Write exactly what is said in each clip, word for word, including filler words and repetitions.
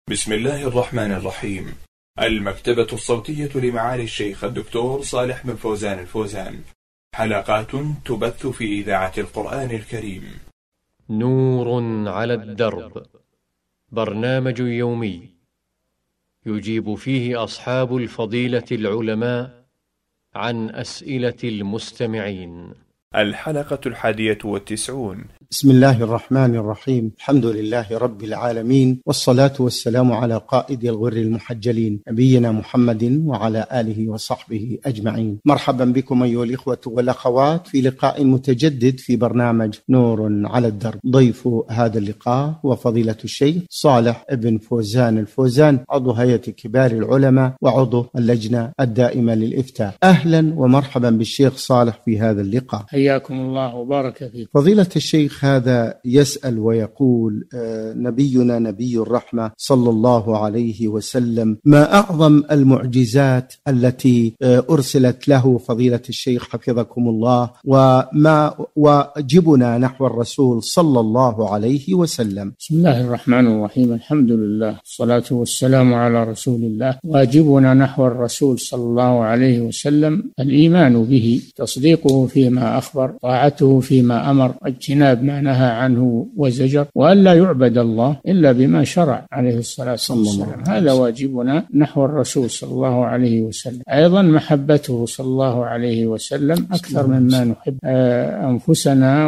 بسم الله الرحمن الرحيم. المكتبة الصوتية لمعالي الشيخ الدكتور صالح بن فوزان الفوزان، حلقات تبث في إذاعة القرآن الكريم. نور على الدرب، برنامج يومي يجيب فيه أصحاب الفضيلة العلماء عن أسئلة المستمعين. الحلقة الحادية والتسعون. بسم الله الرحمن الرحيم. الحمد لله رب العالمين، والصلاة والسلام على قائد الغر المحجلين نبينا محمد وعلى آله وصحبه أجمعين. مرحبا بكم أيها الإخوة والأخوات في لقاء متجدد في برنامج نور على الدرب. ضيف هذا اللقاء هو فضيلة الشيخ صالح بن فوزان الفوزان، عضو هيئة كبار العلماء وعضو اللجنة الدائمة للإفتاء. أهلا ومرحبا بالشيخ صالح في هذا اللقاء. حياكم الله وبارك فيكم. فضيلة الشيخ هذا يسأل ويقول: نبينا نبي الرحمة صلى الله عليه وسلم، ما أعظم المعجزات التي أرسلت له فضيلة الشيخ حفظكم الله، وما واجبنا نحو الرسول صلى الله عليه وسلم؟ بسم الله الرحمن الرحيم. الحمد لله، الصلاة والسلام على رسول الله. واجبنا نحو الرسول صلى الله عليه وسلم الإيمان به، تصديقه فيما أخبر، طاعته فيما أمر، اجتناب ما نهى عنه وزجر، وأن لا يعبد الله إلا بما شرع عليه الصلاة والسلام. هذا واجبنا نحو الرسول صلى الله عليه وسلم. أيضا محبته صلى الله عليه وسلم أكثر مما نحب أنفسنا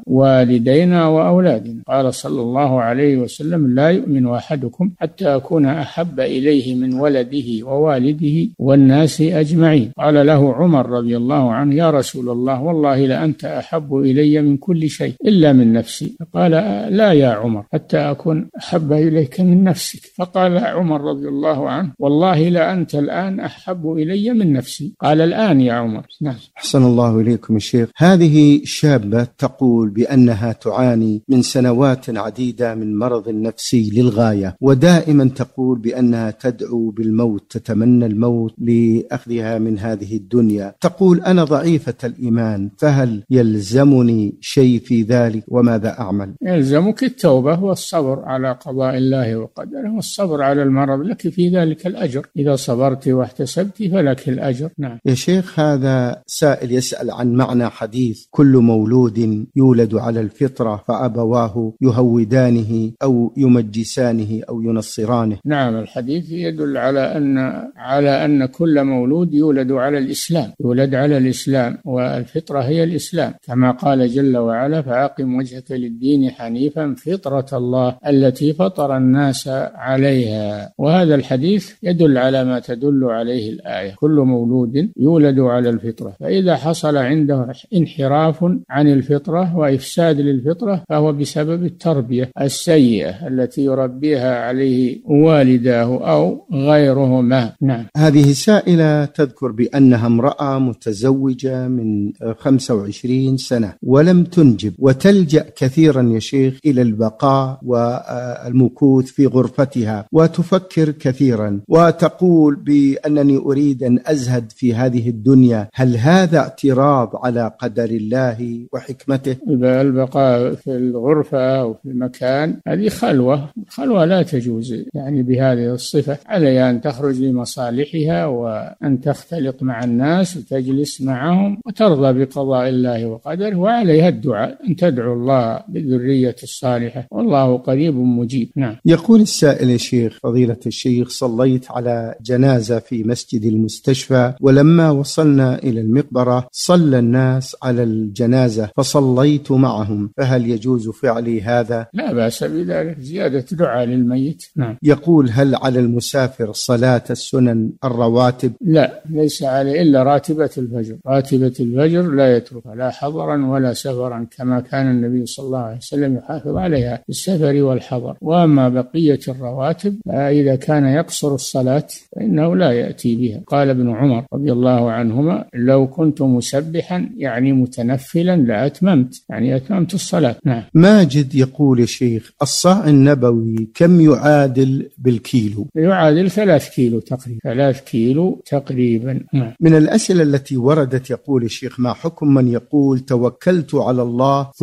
ووالدينا وأولادنا. قال صلى الله عليه وسلم: لا يؤمن أحدكم حتى أكون أحب إليه من ولده ووالده والناس أجمعين. قال له عمر رضي الله عنه: يا رسول الله، والله لأنت أحب إلي من كل شيء إلا من نفسي. فقال: لا يا عمر، حتى أكون أحب إليك من نفسك. فقال عمر رضي الله عنه: والله لأنت الآن أحب إلي من نفسي. قال: الآن يا عمر. نعم. أحسن الله إليكم الشيخ. هذه شابة تقول بأنها تعاني من سنوات عديدة من مرض نفسي للغاية، ودائما تقول بأنها تدعو بالموت، تتمنى الموت لأخذها من هذه الدنيا. تقول: أنا ضعيفة الإيمان، فهل يلزمني شيء في ذلك وماذا أعمل؟ يلزمك التوبة والصبر على قضاء الله وقدره، والصبر على المرض، لك في ذلك الأجر. إذا صبرت واحتسبت فلك الأجر. نعم. يا شيخ، هذا سائل يسأل عن معنى حديث: كل مولود يولد على الفطرة فأبواه يهودانه أو يمجسانه أو ينصرانه. نعم، الحديث يدل على أن على أن كل مولود يولد على الإسلام، يولد على الإسلام، والفطرة هي الإسلام، كما قال جل وعلا: فأقم وجهك للدين حنيفا فطرة الله التي فطر الناس عليها. وهذا الحديث يدل على ما تدل عليه الآية: كل مولود يولد على الفطرة. فإذا حصل عنده انحراف عن الفطرة وإفساد للفطرة فهو بسبب التربية السيئة التي يربيها عليه والداه أو غيرهما. نعم. هذه سائلة تذكر بأنها امرأة متزوجة من خمسة وعشرين سنة ولم تنجب، وتلجأ كثيرا يا شيخ إلى البقاء والمكوث في غرفتها، وتفكر كثيرا وتقول بأنني أريد أن أزهد في هذه الدنيا. هل هذا اعتراض على قدر الله وحكمته؟ البقاء في الغرفة أو في المكان هذه خلوة، خلوة لا تجوز يعني بهذه الصفة. عليها أن تخرج لمصالحها وأن تختلط مع الناس وتجلس معهم وترضى بقضاء الله وقدره، وعليها الدعاء، أن تدعو الله بالذرية الصالحة، والله قريب مجيب. نعم. يقول السائل: يا شيخ فضيلة الشيخ، صليت على جنازة في مسجد المستشفى، ولما وصلنا إلى المقبرة صلى الناس على الجنازة فصليت معهم، فهل يجوز فعلي هذا؟ لا بأس بذلك، زيادة دعاء للميت. نعم. يقول: هل على المسافر صلاة السنن الرواتب؟ لا، ليس عليه إلا راتبة الفجر. راتبة الفجر لا يتركها لا حضرا ولا سفرا، كما كان النبي صلى الله عليه وسلم يحافظ عليها في السفر والحضر. وأما بقية الرواتب إذا كان يقصر الصلاة فإنه لا يأتي بها. قال ابن عمر رضي الله عنهما: لو كنت مسبحا يعني متنفلا لأتممت، يعني أتممت الصلاة. نعم. ماجد يقول: يا شيخ، الصاع النبوي كم يعادل بالكيلو؟ يعادل ثلاث كيلو تقريبا، ثلاث كيلو تقريبا. نعم. من الأسئلة التي وردت يقول: الشيخ، ما حكم من يقول توكلت على الله ثم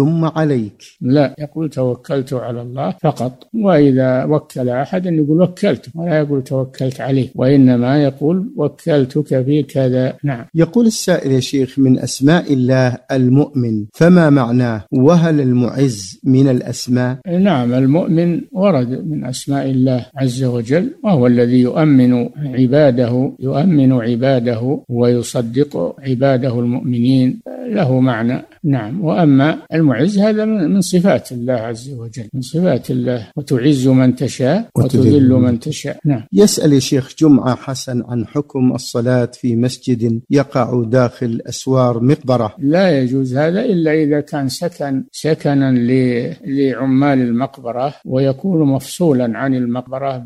ثم عليك. لا، يقول توكلت على الله فقط، وإذا وكل أحدا يقول وكلته، ولا يقول توكلت عليه، وإنما يقول وكلتك في كذا. نعم. يقول السائل يا شيخ: من أسماء الله المؤمن، فما معناه؟ وهل المعز من الأسماء؟ نعم، المؤمن ورد من أسماء الله عز وجل، وهو الذي يؤمن عباده يؤمن عباده ويصدق عباده المؤمنين، له معنى. نعم. وأما المعز هذا من صفات الله عز وجل، من صفات الله، وتعز من تشاء وتذل من تشاء. نعم. يسأل الشيخ جمعة حسن عن حكم الصلاة في مسجد يقع داخل أسوار مقبرة. لا يجوز هذا إلا إذا كان سكن سكنا لعمال المقبرة، ويكون مفصولا عن المقبرة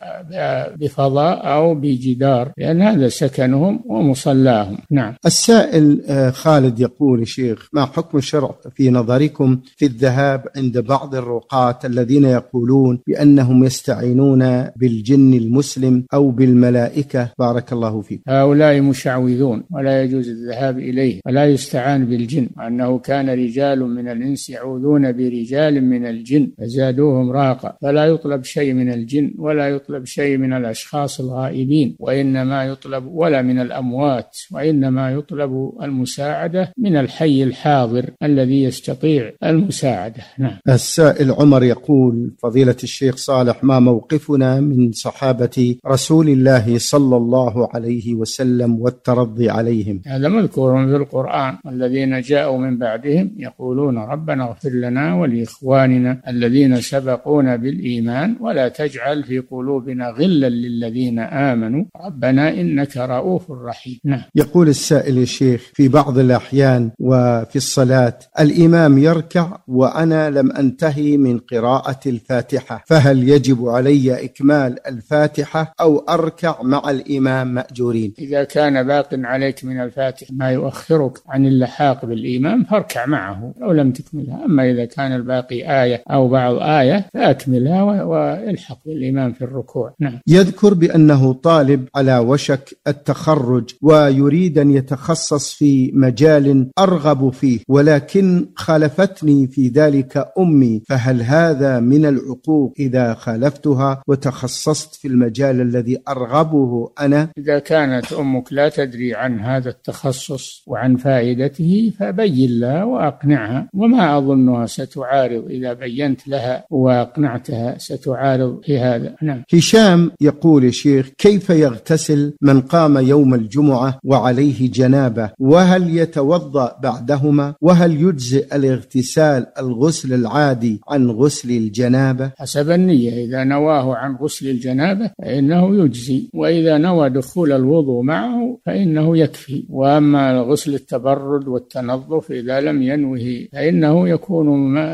بفضاء أو بجدار، لأن هذا سكنهم ومصلاهم. نعم. السائل خالد يقول: شيخ، ما حكم الشرع في نظركم في الذهاب عند بعض الرقاة الذين يقولون بأنهم يستعينون بالجن المسلم أو بالملائكة؟ بارك الله فيك. هؤلاء مشعوذون، ولا يجوز الذهاب إليه، ولا يستعان بالجن، وأنه كان رجال من الإنس يعوذون برجال من الجن فزادوهم رهقا، فلا يطلب شيء من الجن ولا يطلب شيء من الأشخاص الغائبين، وإنما يطلب ولا من الأموات، وإنما يطلب المساعدة من الحي الحاضر الذي يستطيع المساعدة. نعم. السائل عمر يقول: فضيلة الشيخ صالح، ما موقفنا من صحابة رسول الله صلى الله عليه وسلم والترضي عليهم؟ هذا مذكور في القرآن: الذين جاءوا من بعدهم يقولون ربنا اغفر لنا ولإخواننا الذين سبقونا بالإيمان ولا تجعل في قلوبنا غلا للذين آمنوا ربنا إنك رؤوف رحيم. نعم. يقول السائل يا شيخ: في بعض الأحيان وفي الصلاة الإمام يركع وأنا لم أنتهي من قراءة الفاتحة، فهل يجب علي إكمال الفاتحة أو أركع مع الإمام مأجورين؟ إذا كان باق عليك من الفاتحة ما يؤخرك عن اللحاق بالإمام فاركع معه لو لم تكملها، أما إذا كان الباقي آية أو بعض آية فأكملها والحق بالإمام في الركوع. نعم. يذكر بأنه طالب على وشك التخرج ويريد أن يتخصص في مجال أرغب فيه، ولكن خالفتني في ذلك أمي، فهل هذا من العقوق إذا خالفتها وتخصصت في المجال الذي أرغبه أنا؟ إذا كانت أمك لا تدري عن هذا التخصص وعن فائدته فبين لها وأقنعها، وما أظنها ستعارض إذا بينت لها وأقنعتها ستعارض في هذا. نعم. هشام يقول: يا شيخ، كيف يغتسل من قام يوم الجمعة وعليه جنابة، وهل يتوضأ بعدهما، وهل يجزئ الاغتسال الغسل العادي عن غسل الجنابة؟ حسب النية، إذا نواه عن غسل الجنابة فإنه يجزي، وإذا نوى دخول الوضوء معه فإنه يكفي. وأما غسل التبرد والتنظف إذا لم ينوه فإنه يكون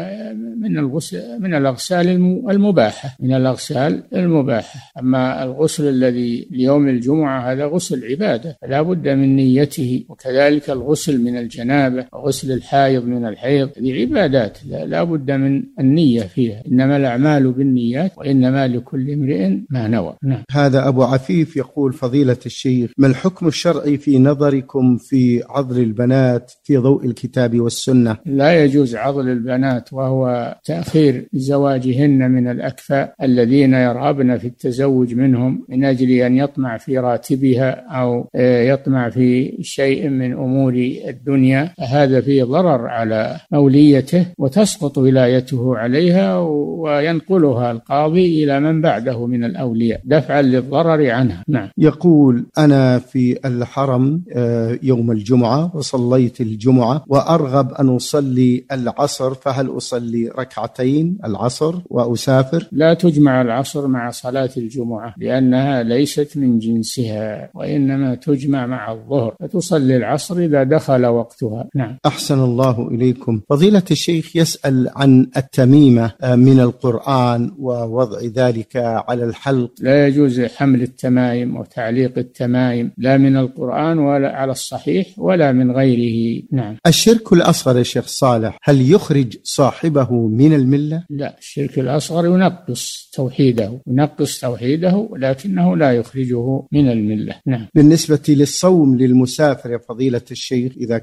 من الغسل من الأغسال المباحة من الأغسال المباحة. أما الغسل الذي ليوم الجمعة هذا غسل عبادة فلا بد من نيته، وكذلك الغسل من الجنابة وغسل الحائض من الحيض، هذه عبادات لا بد من النية فيها، إنما الأعمال بالنيات وإنما لكل امرئ ما نوى. نعم. هذا أبو عفيف يقول: فضيلة الشيخ، ما الحكم الشرعي في نظركم في عضل البنات في ضوء الكتاب والسنة؟ لا يجوز عضل البنات، وهو تأخير زواجهن من الأكفاء الذين يرغبن في التزوج منهم من أجل أن يطمع في راتبها أو يطمع في شيء من أمور الدنيا، هذا فيه ضرر على أوليته وتسقط ولايته عليها وينقلها القاضي إلى من بعده من الأولياء دفعا للضرر عنها. نعم. يقول: أنا في الحرم يوم الجمعة وصليت الجمعة وأرغب أن أصلي العصر، فهل أصلي ركعتين العصر وأسافر؟ لا تجمع العصر مع صلاة الجمعة لأنها ليست من جنسها، وإنما تجمع مع الظهر، فتصلي العصر إذا دخل وقتها. نعم. أحسن الله إليكم. فضيلة الشيخ يسأل عن التميمة من القرآن ووضع ذلك على الحلق. لا يجوز حمل التمائم وتعليق التمائم لا من القرآن ولا على الصحيح ولا من غيره. نعم. الشرك الأصغر يا شيخ صالح هل يخرج صاحبه من الملة؟ لا، الشرك الأصغر ينقص توحيده ينقص توحيده لكنه لا يخرجه من الملة. نعم. بالنسبة للصوم للمسافر يا فضيلة الشيخ، إذا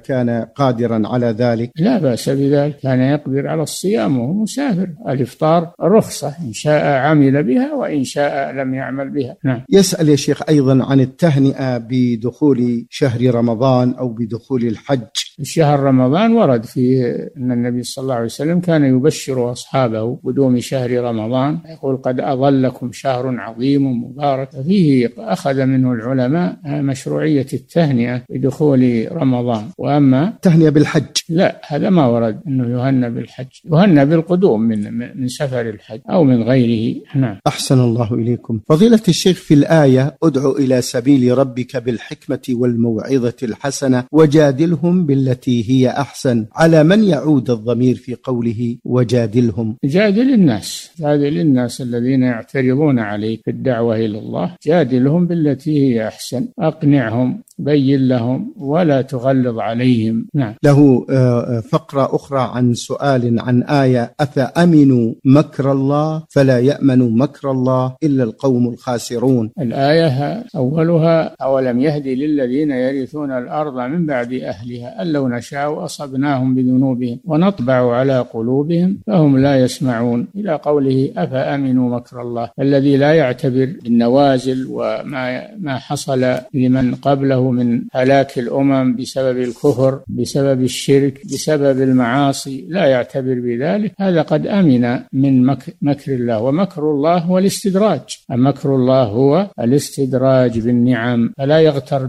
كان قادرا على ذلك؟ لا بأس بذلك، كان يقدر على الصيام وهو مسافر. الإفطار رخصة، إن شاء عمل بها وإن شاء لم يعمل بها. نعم. يسأل يا شيخ أيضا عن التهنئة بدخول شهر رمضان أو بدخول الحج. شهر رمضان ورد فيه أن النبي صلى الله عليه وسلم كان يبشر أصحابه قدوم شهر رمضان، يقول قد أظلكم شهر عظيم مبارك. فيه أخذ منه العلماء مشروعية التهنئة بدخول رمضان. وأما التهنئة بالحج لا، هذا ما ورد أنه يهنى بالحج، يهنى بالقدوم من من سفر الحج أو من غيره. نعم. أحسن الله إليكم. فضيلة الشيخ، في الآية ادع إلى سبيل ربك بالحكمة والموعظة الحسنة وجادلهم بالتي هي أحسن، على من يعود الضمير في قوله وجادلهم؟ جادل الناس، جادل الناس الذين يعترضون عليك في الدعوة إلى الله، جادلهم بالتي هي أحسن، أقنعهم، بين لهم ولا تغلظ عليهم. نعم. له فقرة أخرى عن سؤال عن آية أفأمنوا مكر الله فلا يأمن مكر الله إلا القوم الخاسرون. الآية أولها أولم يهدي للذين يرثون الأرض من بعد أهلها أن لو نشاء أصبناهم بذنوبهم ونطبع على قلوبهم فهم لا يسمعون، إلى قوله أفأمنوا مكر الله. الذي لا يعتبر بالنوازل وما ما حصل لمن قبله من هلاك الأمم بسبب الكفر، بسبب الشرك، بسبب المعاصي، لا يعتبر بذلك، هذا قد أمن من مكر الله. ومكر الله هو الاستدراج، مكر الله هو الاستدراج بالنعم، فلا يغتر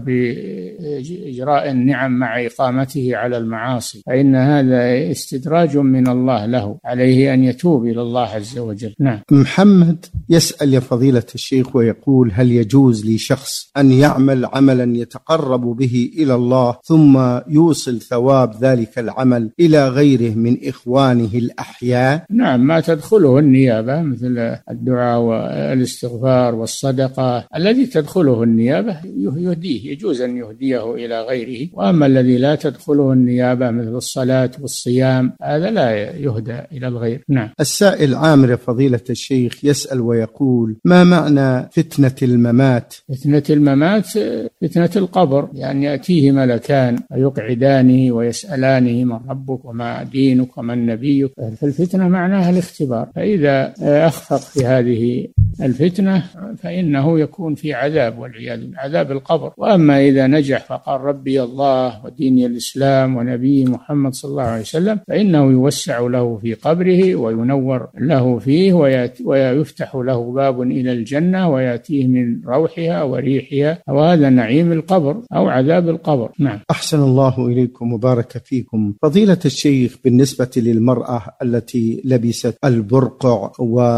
بإجراء النعم مع إقامته على المعاصي، فإن هذا استدراج من الله له، عليه أن يتوب إلى الله عز وجل. نعم. محمد يسأل يا فضيلة الشيخ ويقول هل يجوز لشخص أن يعمل عملا يتقرب به إلى الله ثم يوصل ثواب ذلك العمل إلى غيره من إخوانه الأحياء؟ نعم، ما تدخله النيابة مثل الدعاء والاستغفار والصدقة، الذي تدخله النيابة يهديه، يجوز أن يهديه إلى غيره. وأما الذي لا تدخله النيابة مثل الصلاة والصيام هذا لا يهدى إلى الغير. نعم. السائل عامر فضيلة الشيخ يسأل ويقول ما معنى فتنة الممات؟ فتنة الممات فتنة القبر، يعني يأتيه ملكان ويقعدانه ويسألانه من ربك وما دينك ومن نبيك. فالفتنة معناها الاختبار، فإذا أخفق في هذه الفتنة فإنه يكون في عذاب والعياذ بالله، عذاب القبر. وأما إذا نجح فقال ربي الله وديني الإسلام ونبي محمد صلى الله عليه وسلم فإنه يوسع له في قبره وينور له فيه ويفتح له باب إلى الجنة ويأتيه من روحها وريحها، وهذا نعيم القبر أو عذاب القبر. نعم. أحسن الله إليكم وبارك فيكم. فضيلة الشيخ، بالنسبة للمرأة التي لبست البرقع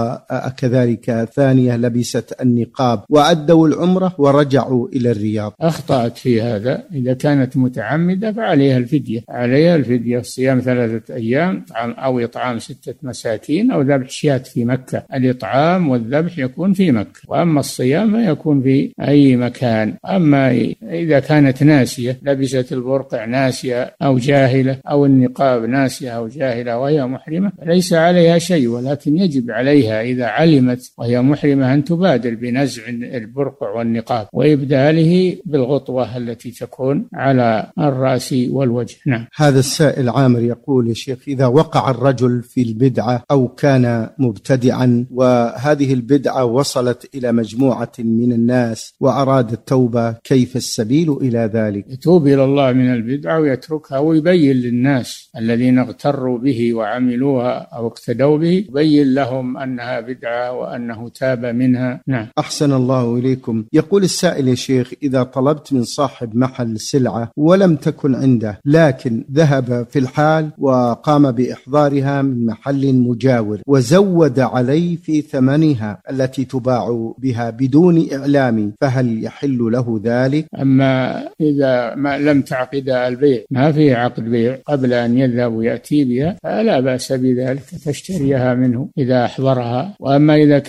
وكذلك ثانية لبست النقاب وأدوا العمرة ورجعوا إلى الرياض، أخطأت في هذا. إذا كانت متعمدة فعليها الفدية، عليها الفدية، صيام ثلاثة أيام أو إطعام ستة مساكين أو ذبح شاة في مكة. الإطعام والذبح يكون في مكة، وأما الصيام يكون في أي مكان. أما إذا كانت ناسية، لبست البرقع ناسية أو جاهلة أو النقاب ناسية أو جاهلة وهي محرمة ليس عليها شيء، ولكن يجب عليها إذا علمت وهي محرمة أن تبادر بنزع البرقع والنقاب وإبداله بالغطوة التي تكون على الرأس والوجه. نعم. هذا السائل عامر يقول يا شيخ إذا وقع الرجل في البدعة أو كان مبتدعا وهذه البدعة وصلت إلى مجموعة من الناس وأراد التوبة، كيف السبيل إلى ذلك؟ يتوب إلى الله من البدعة ويتركها ويبين للناس الذين اغتروا به وعملوها أو اقتدوا به، يبين لهم أنها بدعة وأنه تاب منها. نعم. أحسن الله إليكم. يقول السائل يا شيخ إذا طلبت من صاحب محل سلعة ولم تكن عنده لكن ذهب في الحال وقام بإحضارها من محل مجاور وزود علي في ثمنها التي تباع بها بدون إعلامي، فهل يحل له ذلك؟ أما إذا ما لم تعقد البيع، ما في عقد بيع قبل أن يذهب ويأتي بها، فلا بأس بذلك، تشتريها منه إذا أحضرها. وأما إذا كان في عقد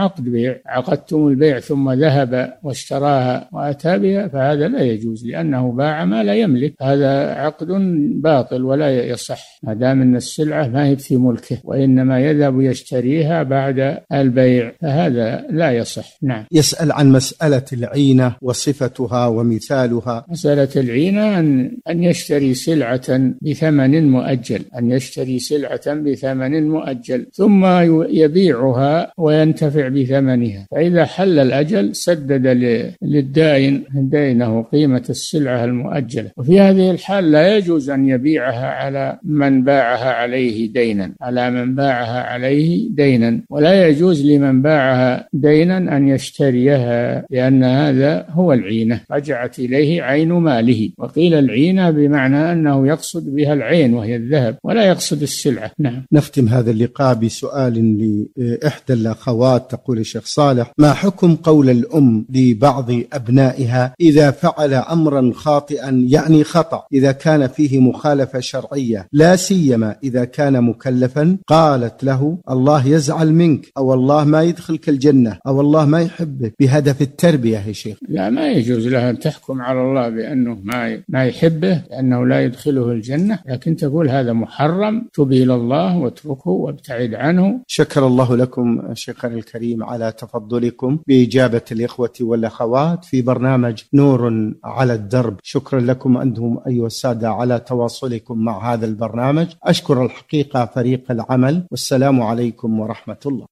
عقد بيع، عقدتم البيع ثم ذهب واشتراها وأتى بها فهذا لا يجوز، لأنه باع ما لا يملك، هذا عقد باطل ولا يصح ما دام أن السلعة ما هي في ملكه، وإنما يذهب يشتريها بعد البيع، فهذا لا يصح. نعم. يسأل عن مسألة العينة وصفتها ومثالها. مسألة العينة أن أن يشتري سلعة بثمن مؤجل، أن يشتري سلعة بثمن مؤجل ثم يبيعها وينتفع بثمنها، فإذا حل الأجل سدد للدائن دينه قيمة السلعة المؤجلة. وفي هذه الحال لا يجوز أن يبيعها على من باعها عليه دينا على من باعها عليه دينا ولا يجوز لمن باعها دينا أن يشتريها، لأن هذا هو العينة، رجعت إليه عين ماله. وقيل العينة بمعنى أنه يقصد بها العين وهي الذهب ولا يقصد السلعة. نعم. نختم هذا اللقاء بسؤال لإحدى الأخوات. تقول الشيخ صالح: ما حكم قول الأم لبعض أبنائها إذا فعل أمرا خاطئا، يعني خطأ، إذا كان فيه مخالفة شرعية، لا سيما إذا كان مكلفا، قالت له: الله يزعل منك، أو الله ما يدخلك الجنة، أو الله ما يحبك، بهدف التربية يا شيخ؟ لا، ما يجوز لها أن تحكم على الله بأنه ما ما يحبه لأنه لا يدخله الجنة، لكن تقول هذا محرم، تب إلى الله واتركه وابتعد عنه. شكر الله لكم شيخنا الكريم على تفضلكم بإجابة الإخوة والأخوات في برنامج نور على الدرب. شكرا لكم أنتم أيها السادة على تواصلكم مع هذا البرنامج. أشكر الحقيقة فريق العمل، والسلام عليكم ورحمة الله.